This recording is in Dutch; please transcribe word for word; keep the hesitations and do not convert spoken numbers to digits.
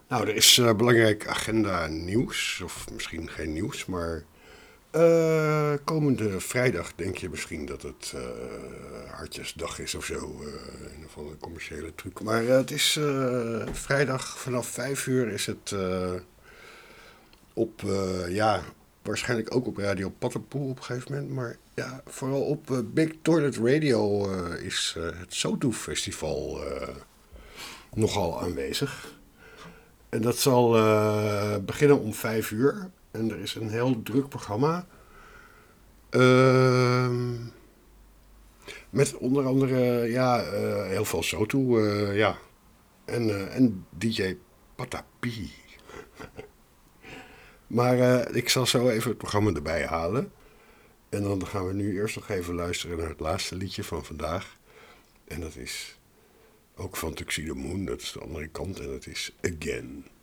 Nou, er is eh, belangrijk agenda nieuws. Of misschien geen nieuws, maar... eh, komende vrijdag denk je misschien dat het eh, Hartjesdag is of zo. eh een of andere commerciële truc. Maar eh, het is eh, vrijdag vanaf vijf uur is het eh, op... eh, ja, waarschijnlijk ook op Radio Pattenpoel op een gegeven moment. Maar ja, vooral op eh, Big Toilet Radio eh, is eh, het Soto Festival eh, nogal aanwezig. En dat zal eh, beginnen om vijf uur. En er is een heel druk programma. Ehm, met onder andere ja, eh, heel veel Soto. eh, ja. En, eh, en D J Patapi. Maar eh, ik zal zo even het programma erbij halen. En dan gaan we nu eerst nog even luisteren naar het laatste liedje van vandaag. En dat is ook van Tuxedo Moon. Dat is de andere kant. En dat is Again.